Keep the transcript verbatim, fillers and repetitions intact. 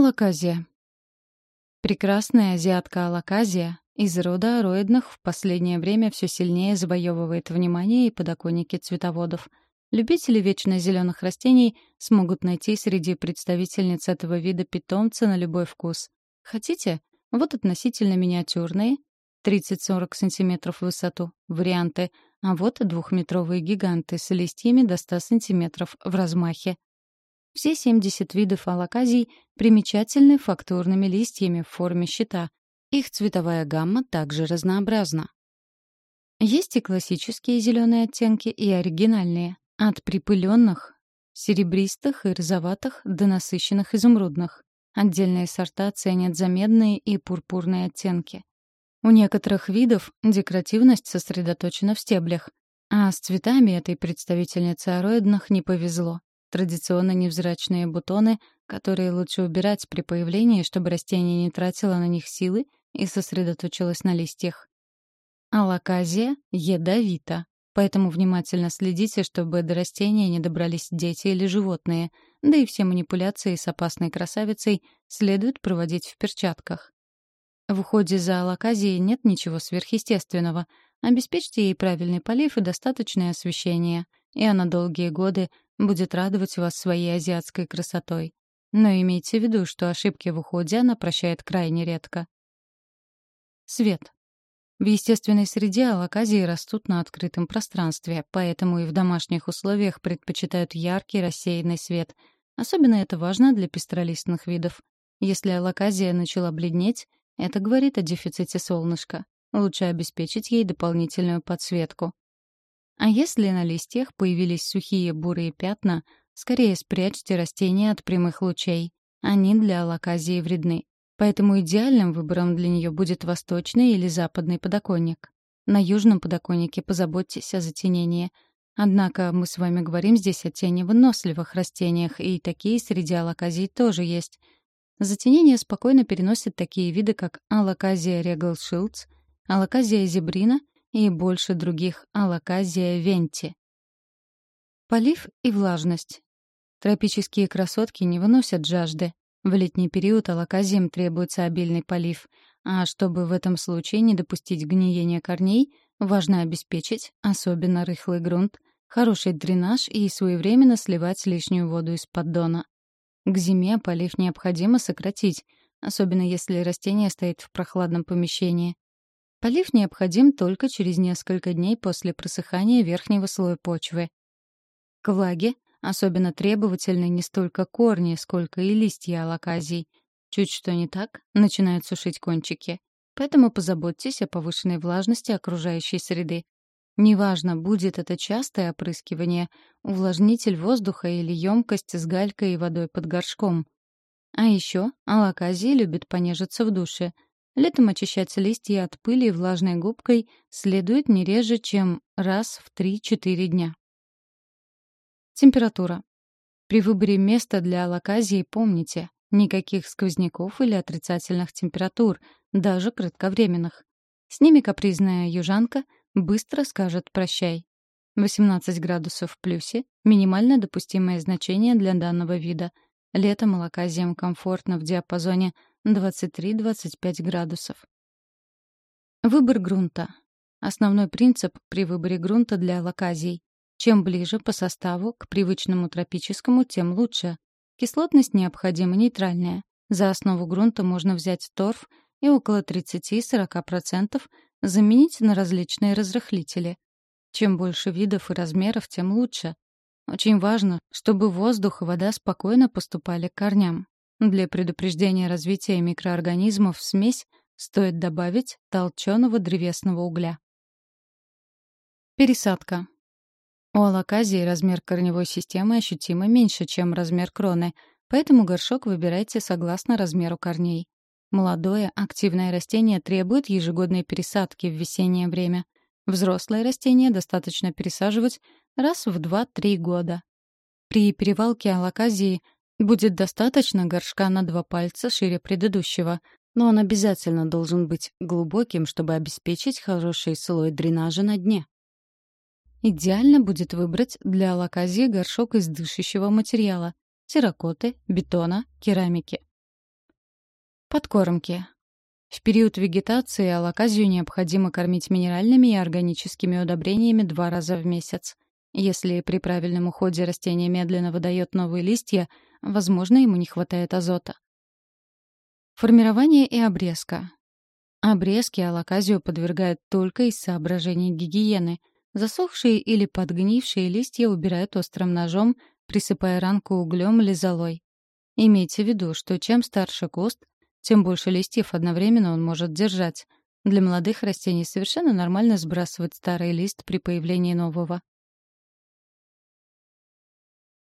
Алаказия. Прекрасная азиатка алаказия из рода ароидных в последнее время все сильнее завоевывает внимание и подоконники цветоводов. Любители вечно зеленых растений смогут найти среди представительниц этого вида питомца на любой вкус. Хотите? Вот относительно миниатюрные, тридцать-сорок сантиметров в высоту, варианты, а вот двухметровые гиганты с листьями до ста сантиметров в размахе. Все семьдесят видов алаказий примечательны фактурными листьями в форме щита. Их цветовая гамма также разнообразна. Есть и классические зеленые оттенки, и оригинальные. От припыленных, серебристых и розоватых до насыщенных изумрудных. Отдельные сорта ценят за медные и пурпурные оттенки. У некоторых видов декоративность сосредоточена в стеблях, а с цветами этой представительницы ароидных не повезло. Традиционно невзрачные бутоны, которые лучше убирать при появлении, чтобы растение не тратило на них силы и сосредоточилось на листьях. Алаказия ядовита, поэтому внимательно следите, чтобы до растения не добрались дети или животные, да и все манипуляции с опасной красавицей следует проводить в перчатках. В уходе за алаказией нет ничего сверхъестественного. Обеспечьте ей правильный полив и достаточное освещение, и она долгие годы будет радовать вас своей азиатской красотой. Но имейте в виду, что ошибки в уходе она прощает крайне редко. Свет. В естественной среде алаказии растут на открытом пространстве, поэтому и в домашних условиях предпочитают яркий рассеянный свет. Особенно это важно для пестролистных видов. Если алаказия начала бледнеть, это говорит о дефиците солнышка. Лучше обеспечить ей дополнительную подсветку. А если на листьях появились сухие бурые пятна, скорее спрячьте растения от прямых лучей. Они для алаказии вредны. Поэтому идеальным выбором для нее будет восточный или западный подоконник. На южном подоконнике позаботьтесь о затенении. Однако мы с вами говорим здесь о теневыносливых растениях, и такие среди алаказий тоже есть. Затенение спокойно переносят такие виды, как алаказия Regal Shields, алаказия зебрина и больше других алаказия венти. Полив и влажность. Тропические красотки не выносят жажды. В летний период алаказиям требуется обильный полив, а чтобы в этом случае не допустить гниения корней, важно обеспечить, особенно рыхлый грунт, хороший дренаж и своевременно сливать лишнюю воду из поддона. К зиме полив необходимо сократить, особенно если растение стоит в прохладном помещении. Полив необходим только через несколько дней после просыхания верхнего слоя почвы. К влаге особенно требовательны не столько корни, сколько и листья алаказий. Чуть что не так, начинают сушить кончики. Поэтому позаботьтесь о повышенной влажности окружающей среды. Неважно, будет это частое опрыскивание, увлажнитель воздуха или емкость с галькой и водой под горшком. А еще алаказии любят понежиться в душе. Летом очищать листья от пыли влажной губкой следует не реже, чем раз в три-четыре дня. Температура. При выборе места для алаказии помните, никаких сквозняков или отрицательных температур, даже кратковременных. С ними капризная южанка быстро скажет «прощай». восемнадцать градусов в плюсе — минимально допустимое значение для данного вида. Летом алаказиям комфортно в диапазоне двадцать три - двадцать пять градусов. Выбор грунта. Основной принцип при выборе грунта для алаказий. Чем ближе по составу к привычному тропическому, тем лучше. Кислотность необходима нейтральная. За основу грунта можно взять торф и около тридцать-сорок процентов заменить на различные разрыхлители. Чем больше видов и размеров, тем лучше. Очень важно, чтобы воздух и вода спокойно поступали к корням. Для предупреждения развития микроорганизмов в смесь стоит добавить толченого древесного угля. Пересадка. У алаказии размер корневой системы ощутимо меньше, чем размер кроны, поэтому горшок выбирайте согласно размеру корней. Молодое, активное растение требует ежегодной пересадки в весеннее время. Взрослое растение достаточно пересаживать раз в два-три года. При перевалке алаказии будет достаточно горшка на два пальца шире предыдущего, но он обязательно должен быть глубоким, чтобы обеспечить хороший слой дренажа на дне. Идеально будет выбрать для алаказии горшок из дышащего материала — терракоты, бетона, керамики. Подкормки. В период вегетации алоказию необходимо кормить минеральными и органическими удобрениями два раза в месяц. Если при правильном уходе растение медленно выдает новые листья, возможно, ему не хватает азота. Формирование и обрезка. Обрезки алоказию подвергают только из соображений гигиены. Засохшие или подгнившие листья убирают острым ножом, присыпая ранку углем или золой. Имейте в виду, что чем старше куст, тем больше листьев одновременно он может держать. Для молодых растений совершенно нормально сбрасывать старый лист при появлении нового.